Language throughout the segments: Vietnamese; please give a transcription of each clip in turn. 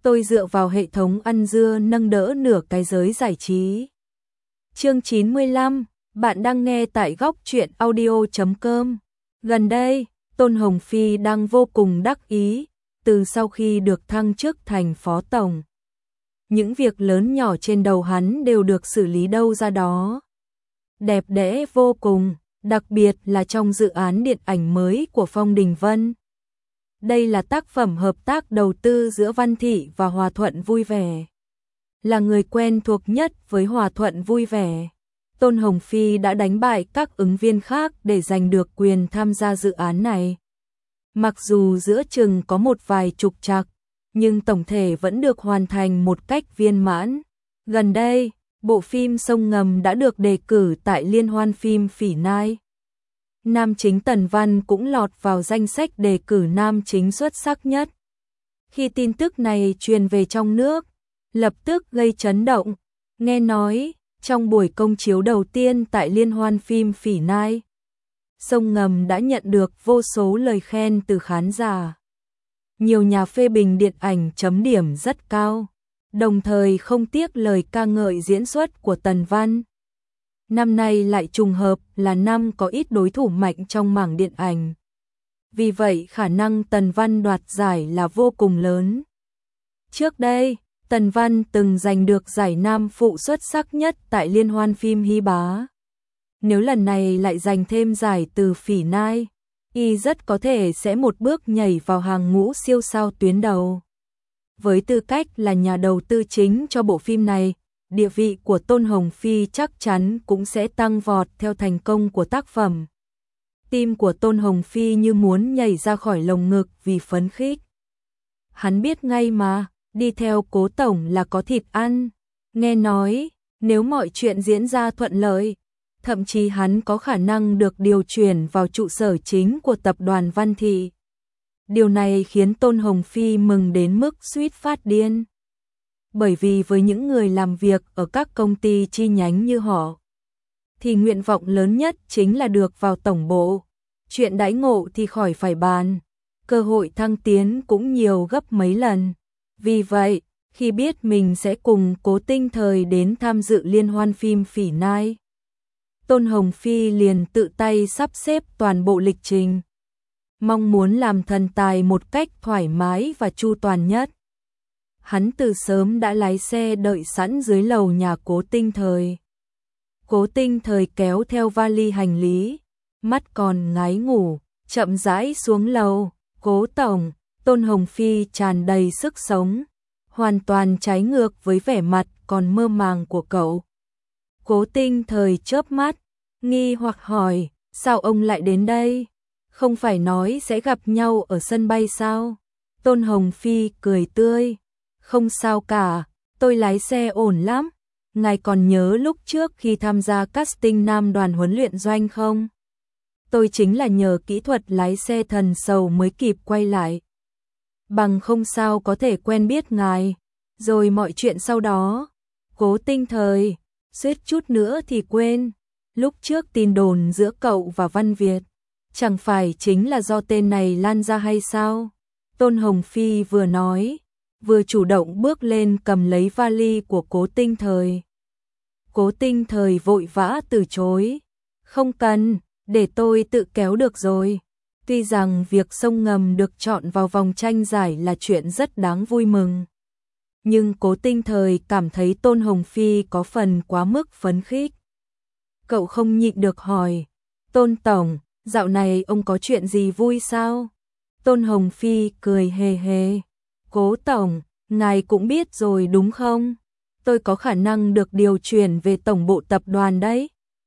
tôi dựa vào hệ thống ăn dưa nâng đỡ nửa cái giới giải trí. Chương 95, bạn đang nghe tại góc truyện audio.com. Gần đây, Tôn Hồng Phi đang vô cùng đắc ý, từ sau khi được thăng chức thành phó tổng. Những việc lớn nhỏ trên đầu hắn đều được xử lý đâu ra đó. Đẹp đẽ vô cùng, đặc biệt là trong dự án điện ảnh mới của Phong Đình Vân. Đây là tác phẩm hợp tác đầu tư giữa Văn Thị và Hòa Thuận Vui Vẻ. Là người quen thuộc nhất với Hòa Thuận Vui Vẻ, Tôn Hồng Phi đã đánh bại các ứng viên khác để giành được quyền tham gia dự án này. Mặc dù giữa chừng có một vài trục trặc, nhưng tổng thể vẫn được hoàn thành một cách viên mãn. Gần đây, bộ phim Sông Ngầm đã được đề cử tại Liên hoan phim Phỉ Nhai. Nam chính Tần Văn cũng lọt vào danh sách đề cử nam chính xuất sắc nhất. Khi tin tức này truyền về trong nước, lập tức gây chấn động. Nghe nói, trong buổi công chiếu đầu tiên tại Liên hoan phim Phỉ Nhai, Sông Ngầm đã nhận được vô số lời khen từ khán giả. Nhiều nhà phê bình điện ảnh chấm điểm rất cao, đồng thời không tiếc lời ca ngợi diễn xuất của Tần Văn. Năm nay lại trùng hợp là năm có ít đối thủ mạnh trong mảng điện ảnh. Vì vậy khả năng Tần Văn đoạt giải là vô cùng lớn. Trước đây, Tần Văn từng giành được giải nam phụ xuất sắc nhất tại Liên hoan phim Hy Bá. Nếu lần này lại giành thêm giải từ Phỉ Nhai, y rất có thể sẽ một bước nhảy vào hàng ngũ siêu sao tuyến đầu. Với tư cách là nhà đầu tư chính cho bộ phim này, địa vị của Tôn Hồng Phi chắc chắn cũng sẽ tăng vọt theo thành công của tác phẩm. Tim của Tôn Hồng Phi như muốn nhảy ra khỏi lồng ngực vì phấn khích. Hắn biết ngay mà, đi theo Cố tổng là có thịt ăn. Nghe nói, nếu mọi chuyện diễn ra thuận lợi, thậm chí hắn có khả năng được điều chuyển vào trụ sở chính của tập đoàn Văn Thị. Điều này khiến Tôn Hồng Phi mừng đến mức suýt phát điên. Bởi vì với những người làm việc ở các công ty chi nhánh như họ, thì nguyện vọng lớn nhất chính là được vào tổng bộ. Chuyện đãi ngộ thì khỏi phải bàn, cơ hội thăng tiến cũng nhiều gấp mấy lần. Vì vậy, khi biết mình sẽ cùng Cố Tinh Thời đến tham dự liên hoan phim Phỉ Nhai, Tôn Hồng Phi liền tự tay sắp xếp toàn bộ lịch trình, mong muốn làm thần tài một cách thoải mái và chu toàn nhất. Hắn từ sớm đã lái xe đợi sẵn dưới lầu nhà Cố Tinh Thời. Cố Tinh Thời kéo theo vali hành lý, mắt còn ngái ngủ, chậm rãi xuống lầu. Cố tổng, Tôn Hồng Phi tràn đầy sức sống, hoàn toàn trái ngược với vẻ mặt còn mơ màng của cậu. Cố Tinh Thời chớp mắt, nghi hoặc hỏi, sao ông lại đến đây? Không phải nói sẽ gặp nhau ở sân bay sao? Tôn Hồng Phi cười tươi, không sao cả, tôi lái xe ổn lắm. Ngài còn nhớ lúc trước khi tham gia casting nam đoàn huấn luyện doanh không? Tôi chính là nhờ kỹ thuật lái xe thần sầu mới kịp quay lại. Bằng không sao có thể quen biết ngài. Rồi mọi chuyện sau đó, Cố Tinh Thời, suýt chút nữa thì quên. Lúc trước tin đồn giữa cậu và Văn Việt, chẳng phải chính là do tên này lan ra hay sao? Tôn Hồng Phi vừa nói, vừa chủ động bước lên cầm lấy vali của Cố Tinh Thời. Cố Tinh Thời vội vã từ chối. Không cần, để tôi tự kéo được rồi. Tuy rằng việc Sông Ngầm được chọn vào vòng tranh giải là chuyện rất đáng vui mừng, nhưng Cố Tinh Thời cảm thấy Tôn Hồng Phi có phần quá mức phấn khích. Cậu không nhịn được hỏi, Tôn tổng, dạo này ông có chuyện gì vui sao? Tôn Hồng Phi cười hề hề, Cố tổng, ngài cũng biết rồi đúng không? Tôi có khả năng được điều chuyển về tổng bộ tập đoàn đấy.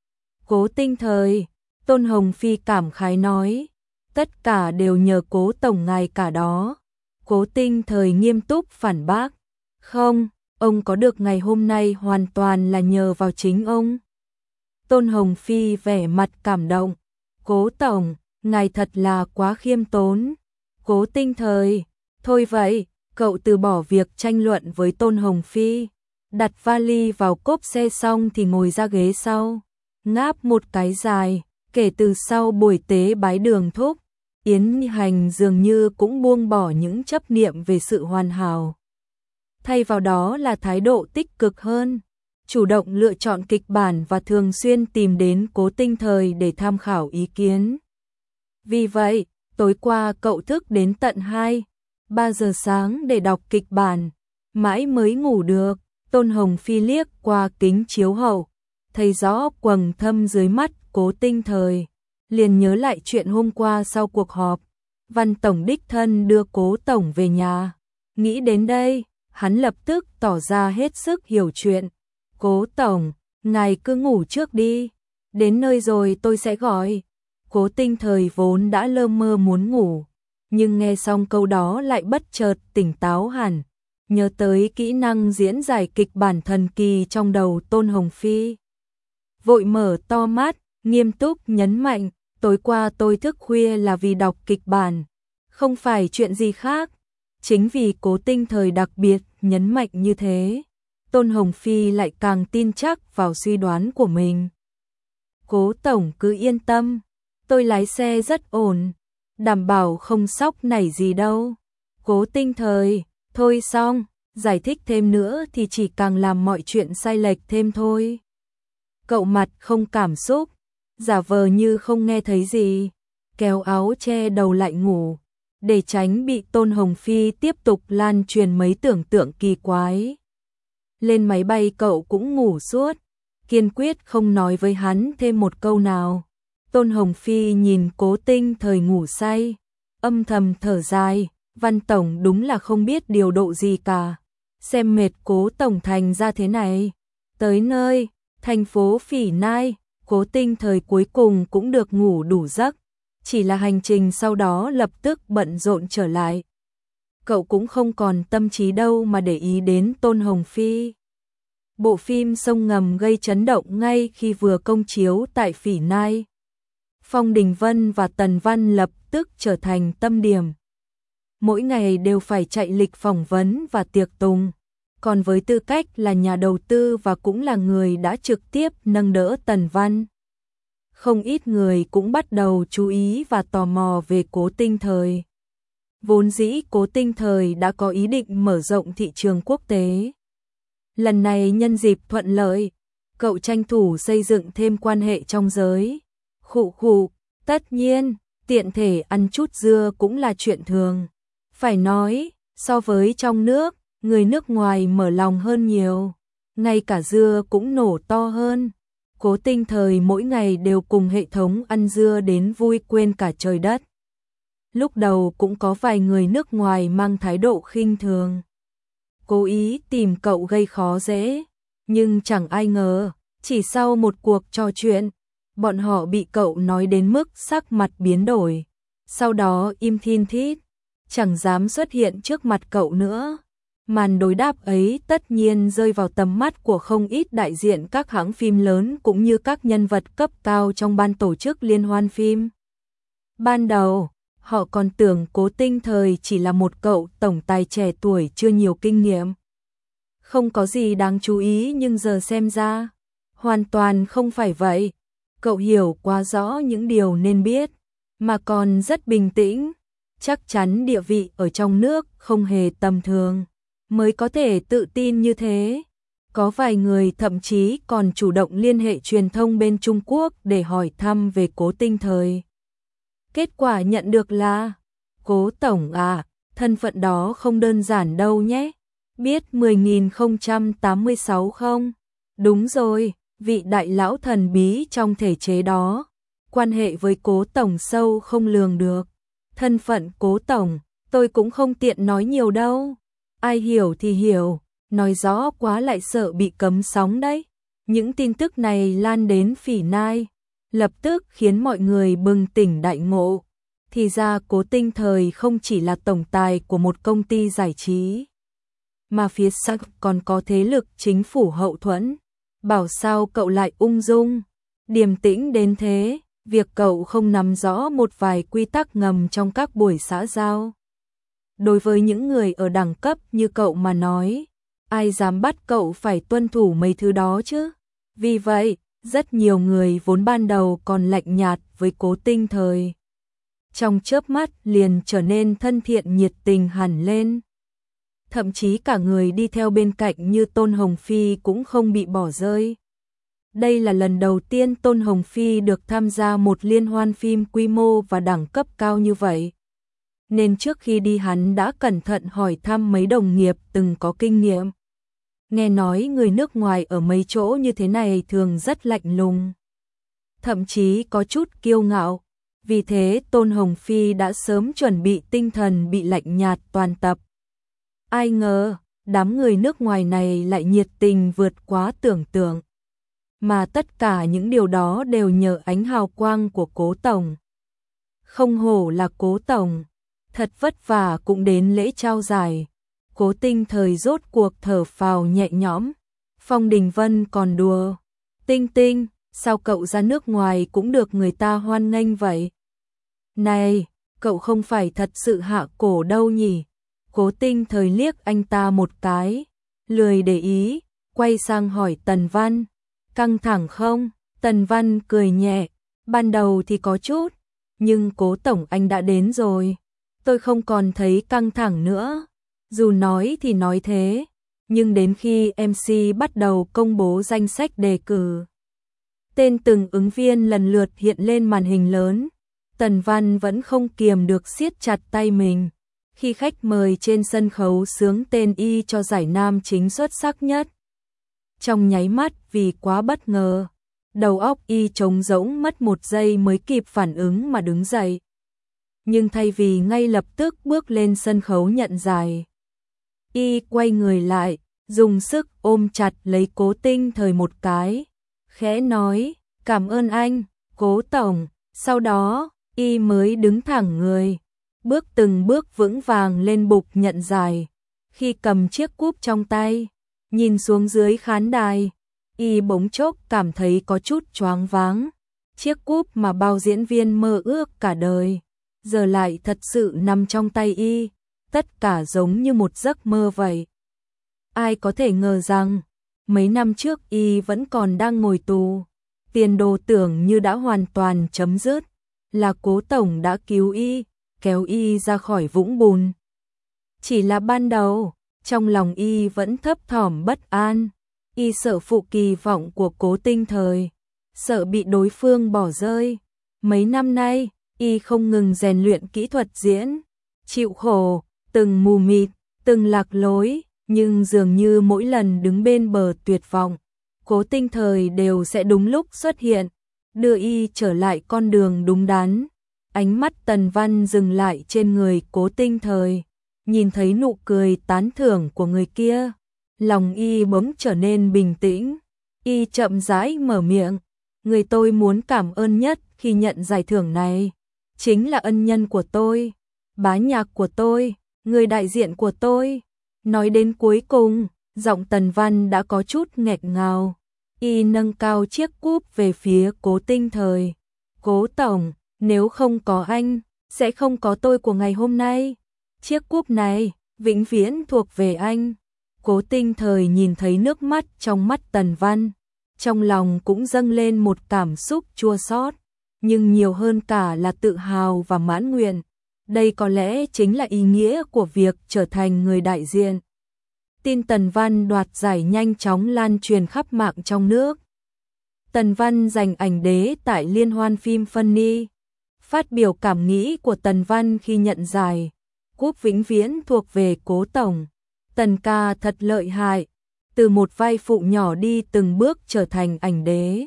Cố Tinh Thời, Tôn Hồng Phi cảm khái nói, tất cả đều nhờ Cố tổng ngài cả đó. Cố Tinh Thời nghiêm túc phản bác, không, ông có được ngày hôm nay hoàn toàn là nhờ vào chính ông. Tôn Hồng Phi vẻ mặt cảm động, Cố tổng, ngài thật là quá khiêm tốn. Cố Tinh Thời, thôi vậy, cậu từ bỏ việc tranh luận với Tôn Hồng Phi, đặt vali vào cốp xe xong thì ngồi ra ghế sau, ngáp một cái dài. Kể từ sau buổi tế bái Đường Thúc, Yến Hành dường như cũng buông bỏ những chấp niệm về sự hoàn hảo. thay vào đó là thái độ tích cực hơn, chủ động lựa chọn kịch bản và thường xuyên tìm đến Cố Tinh Thời để tham khảo ý kiến. Vì vậy, tối qua cậu thức đến tận 2-3 giờ sáng để đọc kịch bản, mãi mới ngủ được. Tôn Hồng Phi liếc qua kính chiếu hậu, thấy rõ quầng thâm dưới mắt Cố Tinh Thời, liền nhớ lại chuyện hôm qua sau cuộc họp, Văn Tổng đích thân đưa Cố Tổng về nhà. Nghĩ đến đây, hắn lập tức tỏ ra hết sức hiểu chuyện. Cố Tổng, ngài cứ ngủ trước đi, đến nơi rồi tôi sẽ gọi. Cố Tinh Thời vốn đã lơ mơ muốn ngủ, nhưng nghe xong câu đó lại bất chợt tỉnh táo hẳn, nhớ tới kỹ năng diễn giải kịch bản thần kỳ trong đầu Tôn Hồng Phi. Vội mở to mắt, nghiêm túc nhấn mạnh, tối qua tôi thức khuya là vì đọc kịch bản, không phải chuyện gì khác. Chính vì Cố Tinh Thời đặc biệt nhấn mạnh như thế, Tôn Hồng Phi lại càng tin chắc vào suy đoán của mình. Cố Tổng cứ yên tâm, tôi lái xe rất ổn, đảm bảo không sóc nảy gì đâu. Cố Tinh Thời, thôi xong, giải thích thêm nữa thì chỉ càng làm mọi chuyện sai lệch thêm thôi. Cậu mặt không cảm xúc, giả vờ như không nghe thấy gì, kéo áo che đầu lại ngủ, để tránh bị Tôn Hồng Phi tiếp tục lan truyền mấy tưởng tượng kỳ quái. Lên máy bay cậu cũng ngủ suốt, kiên quyết không nói với hắn thêm một câu nào. Tôn Hồng Phi nhìn Cố Tinh Thời ngủ say, âm thầm thở dài, Văn Tổng đúng là không biết điều độ gì cả, xem mệt Cố Tổng thành ra thế này. Tới nơi, thành phố Phỉ Nhai, Cố Tinh Thời cuối cùng cũng được ngủ đủ giấc, chỉ là hành trình sau đó lập tức bận rộn trở lại. Cậu cũng không còn tâm trí đâu mà để ý đến Tôn Hồng Phi. Bộ phim Sông Ngầm gây chấn động ngay khi vừa công chiếu tại Phỉ Nhai. Phong Đình Vân và Tần Văn lập tức trở thành tâm điểm. Mỗi ngày đều phải chạy lịch phỏng vấn và tiệc tùng. Còn với tư cách là nhà đầu tư và cũng là người đã trực tiếp nâng đỡ Tần Văn, không ít người cũng bắt đầu chú ý và tò mò về Cố Tinh Thời. Vốn dĩ Cố Tinh Thời đã có ý định mở rộng thị trường quốc tế. Lần này nhân dịp thuận lợi, cậu tranh thủ xây dựng thêm quan hệ trong giới. Khụ, tất nhiên, tiện thể ăn chút dưa cũng là chuyện thường. Phải nói, so với trong nước, người nước ngoài mở lòng hơn nhiều, ngay cả dưa cũng nổ to hơn. Cố Tinh Thời mỗi ngày đều cùng hệ thống ăn dưa đến vui quên cả trời đất. Lúc đầu cũng có vài người nước ngoài mang thái độ khinh thường, cố ý tìm cậu gây khó dễ, nhưng chẳng ai ngờ, chỉ sau một cuộc trò chuyện, bọn họ bị cậu nói đến mức sắc mặt biến đổi, sau đó im thin thít, chẳng dám xuất hiện trước mặt cậu nữa. Màn đối đáp ấy tất nhiên rơi vào tầm mắt của không ít đại diện các hãng phim lớn cũng như các nhân vật cấp cao trong ban tổ chức liên hoan phim. Ban đầu, họ còn tưởng Cố Tinh Thời chỉ là một cậu tổng tài trẻ tuổi chưa nhiều kinh nghiệm, không có gì đáng chú ý, nhưng giờ xem ra, hoàn toàn không phải vậy. Cậu hiểu quá rõ những điều nên biết, mà còn rất bình tĩnh, chắc chắn địa vị ở trong nước không hề tầm thường, mới có thể tự tin như thế. Có vài người thậm chí còn chủ động liên hệ truyền thông bên Trung Quốc để hỏi thăm về Cố Tinh Thời. Kết quả nhận được là, Cố Tổng à, thân phận đó không đơn giản đâu nhé. Biết 10.086 không? Đúng rồi, vị đại lão thần bí trong thể chế đó. Quan hệ với Cố Tổng sâu không lường được. Thân phận Cố Tổng, tôi cũng không tiện nói nhiều đâu. Ai hiểu thì hiểu, nói rõ quá lại sợ bị cấm sóng đấy. Những tin tức này lan đến Phỉ Nhai, lập tức khiến mọi người bừng tỉnh đại ngộ. Thì ra Cố Tinh Thời không chỉ là tổng tài của một công ty giải trí, mà phía sau còn có thế lực chính phủ hậu thuẫn. Bảo sao cậu lại ung dung, điềm tĩnh đến thế, việc cậu không nắm rõ một vài quy tắc ngầm trong các buổi xã giao. Đối với những người ở đẳng cấp như cậu mà nói, ai dám bắt cậu phải tuân thủ mấy thứ đó chứ? Vì vậy, rất nhiều người vốn ban đầu còn lạnh nhạt với Cố Tinh Thời, trong chớp mắt liền trở nên thân thiện nhiệt tình hẳn lên. thậm chí cả người đi theo bên cạnh như Tôn Hồng Phi cũng không bị bỏ rơi. Đây là lần đầu tiên Tôn Hồng Phi được tham gia một liên hoan phim quy mô và đẳng cấp cao như vậy. Nên trước khi đi hắn đã cẩn thận hỏi thăm mấy đồng nghiệp từng có kinh nghiệm. Nghe nói người nước ngoài ở mấy chỗ như thế này thường rất lạnh lùng, thậm chí có chút kiêu ngạo. Vì thế Tôn Hồng Phi đã sớm chuẩn bị tinh thần bị lạnh nhạt toàn tập. Ai ngờ, đám người nước ngoài này lại nhiệt tình vượt quá tưởng tượng. Mà tất cả những điều đó đều nhờ ánh hào quang của Cố Tổng. Không hổ là Cố Tổng, thật vất vả cũng đến lễ trao giải. Cố Tinh Thời rốt cuộc thở phào nhẹ nhõm. Phong Đình Vân còn đùa: Tinh Tinh, sao cậu ra nước ngoài cũng được người ta hoan nghênh vậy? Này, cậu không phải thật sự hạ cổ đâu nhỉ? Cố Tinh Thời liếc anh ta một cái, lười để ý, quay sang hỏi Tần Văn: căng thẳng không? Tần Văn cười nhẹ: ban đầu thì có chút, nhưng Cố Tổng anh đã đến rồi, tôi không còn thấy căng thẳng nữa. Dù nói thì nói thế, nhưng đến khi MC bắt đầu công bố danh sách đề cử, tên từng ứng viên lần lượt hiện lên màn hình lớn, Tần Văn vẫn không kiềm được siết chặt tay mình. Khi khách mời trên sân khấu xướng tên y cho giải nam chính xuất sắc nhất, trong nháy mắt vì quá bất ngờ, đầu óc y trống rỗng, mất một giây mới kịp phản ứng mà đứng dậy. Nhưng thay vì ngay lập tức bước lên sân khấu nhận giải, y quay người lại, dùng sức ôm chặt lấy Cố Tinh Thời một cái, khẽ nói: cảm ơn anh, Cố Tổng. Sau đó, y mới đứng thẳng người, bước từng bước vững vàng lên bục nhận giải. Khi cầm chiếc cúp trong tay, nhìn xuống dưới khán đài, y bỗng chốc cảm thấy có chút choáng váng. Chiếc cúp mà bao diễn viên mơ ước cả đời, giờ lại thật sự nằm trong tay y, tất cả giống như một giấc mơ vậy. Ai có thể ngờ rằng, mấy năm trước y vẫn còn đang ngồi tù, tiền đồ tưởng như đã hoàn toàn chấm dứt, là Cố Tổng đã cứu y, kéo y ra khỏi vũng bùn. Chỉ là ban đầu, trong lòng y vẫn thấp thỏm bất an, y sợ phụ kỳ vọng của Cố Tinh Thời, sợ bị đối phương bỏ rơi. Mấy năm nay, y không ngừng rèn luyện kỹ thuật diễn, chịu khổ, từng mù mịt, từng lạc lối, nhưng dường như mỗi lần đứng bên bờ tuyệt vọng, Cố Tinh Thời đều sẽ đúng lúc xuất hiện, đưa y trở lại con đường đúng đắn. Ánh mắt Tần Văn dừng lại trên người Cố Tinh Thời, nhìn thấy nụ cười tán thưởng của người kia, lòng y bỗng trở nên bình tĩnh. Y chậm rãi mở miệng: người tôi muốn cảm ơn nhất khi nhận giải thưởng này chính là ân nhân của tôi, bá nhạc của tôi, người đại diện của tôi. Nói đến cuối cùng, giọng Tần Văn đã có chút nghẹt ngào. Y nâng cao chiếc cúp về phía Cố Tinh Thời: Cố Tổng, nếu không có anh, sẽ không có tôi của ngày hôm nay. Chiếc cúp này, vĩnh viễn thuộc về anh. Cố Tinh Thời nhìn thấy nước mắt trong mắt Tần Văn, trong lòng cũng dâng lên một cảm xúc chua xót, nhưng nhiều hơn cả là tự hào và mãn nguyện. Đây có lẽ chính là ý nghĩa của việc trở thành người đại diện. Tin Tần Văn đoạt giải nhanh chóng lan truyền khắp mạng trong nước. Tần Văn giành ảnh đế tại Liên hoan phim Funny. Phát biểu cảm nghĩ của Tần Văn khi nhận giải: cúp vĩnh viễn thuộc về Cố Tổng. Tần ca thật lợi hại, từ một vai phụ nhỏ đi từng bước trở thành ảnh đế.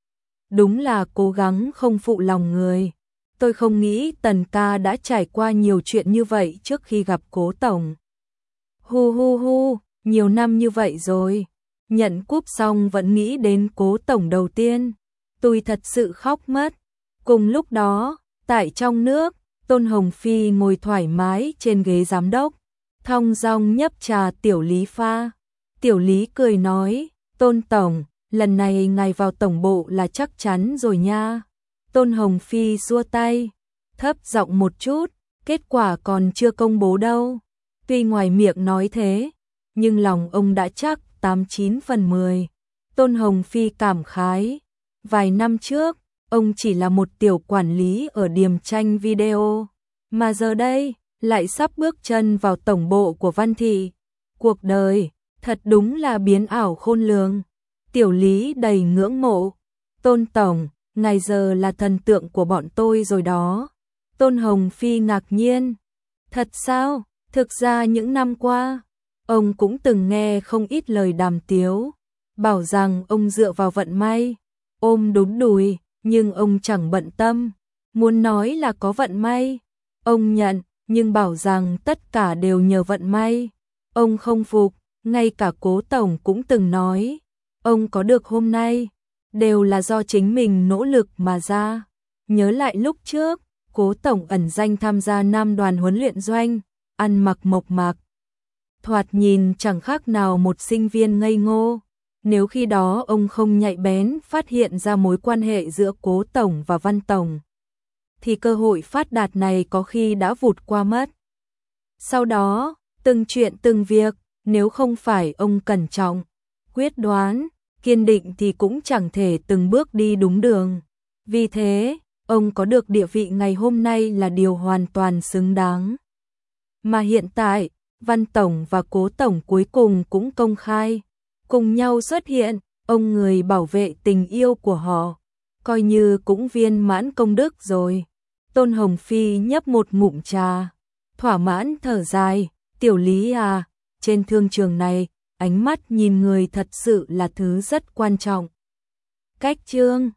Đúng là cố gắng không phụ lòng người. Tôi không nghĩ Tần ca đã trải qua nhiều chuyện như vậy trước khi gặp Cố Tổng. Hu hu hu, nhiều năm như vậy rồi. Nhận cúp xong vẫn nghĩ đến Cố Tổng đầu tiên. Tôi thật sự khóc mất. Cùng lúc đó, tại trong nước, Tôn Hồng Phi ngồi thoải mái trên ghế giám đốc, thong dong nhấp trà Tiểu Lý pha. Tiểu Lý cười nói: Tôn Tổng, lần này ngài vào tổng bộ là chắc chắn rồi nha. Tôn Hồng Phi xua tay, thấp giọng một chút: kết quả còn chưa công bố đâu. Tuy ngoài miệng nói thế, nhưng lòng ông đã chắc 89 phần 10. Tôn Hồng Phi cảm khái: vài năm trước, ông chỉ là một tiểu quản lý ở điểm tranh video, mà giờ đây lại sắp bước chân vào tổng bộ của Văn Thị. Cuộc đời, thật đúng là biến ảo khôn lường. Tiểu Lý đầy ngưỡng mộ. Tôn tổng, ngài giờ là thần tượng của bọn tôi rồi đó. Tôn Hồng Phi ngạc nhiên. Thật sao? Thực ra những năm qua, ông cũng từng nghe không ít lời đàm tiếu, bảo rằng ông dựa vào vận may, ôm đúng đùi, nhưng ông chẳng bận tâm. Muốn nói là có vận may, ông nhận, nhưng bảo rằng tất cả đều nhờ vận may. Ông không phục, ngay cả Cố tổng cũng từng nói, ông có được hôm nay, đều là do chính mình nỗ lực mà ra. Nhớ lại lúc trước, Cố tổng ẩn danh tham gia Nam đoàn huấn luyện doanh, ăn mặc mộc mạc, thoạt nhìn chẳng khác nào một sinh viên ngây ngô. Nếu khi đó ông không nhạy bén phát hiện ra mối quan hệ giữa Cố tổng và Văn tổng, thì cơ hội phát đạt này có khi đã vụt qua mất. Sau đó, từng chuyện từng việc, nếu không phải ông cẩn trọng, quyết đoán, kiên định thì cũng chẳng thể từng bước đi đúng đường. Vì thế, ông có được địa vị ngày hôm nay là điều hoàn toàn xứng đáng. Mà hiện tại, Văn tổng và Cố tổng cuối cùng cũng công khai, cùng nhau xuất hiện, ông người bảo vệ tình yêu của họ, coi như cũng viên mãn công đức rồi. Tôn Hồng Phi nhấp một ngụm trà, thỏa mãn thở dài, Tiểu Lý à, trên thương trường này, ánh mắt nhìn người thật sự là thứ rất quan trọng. Cách chương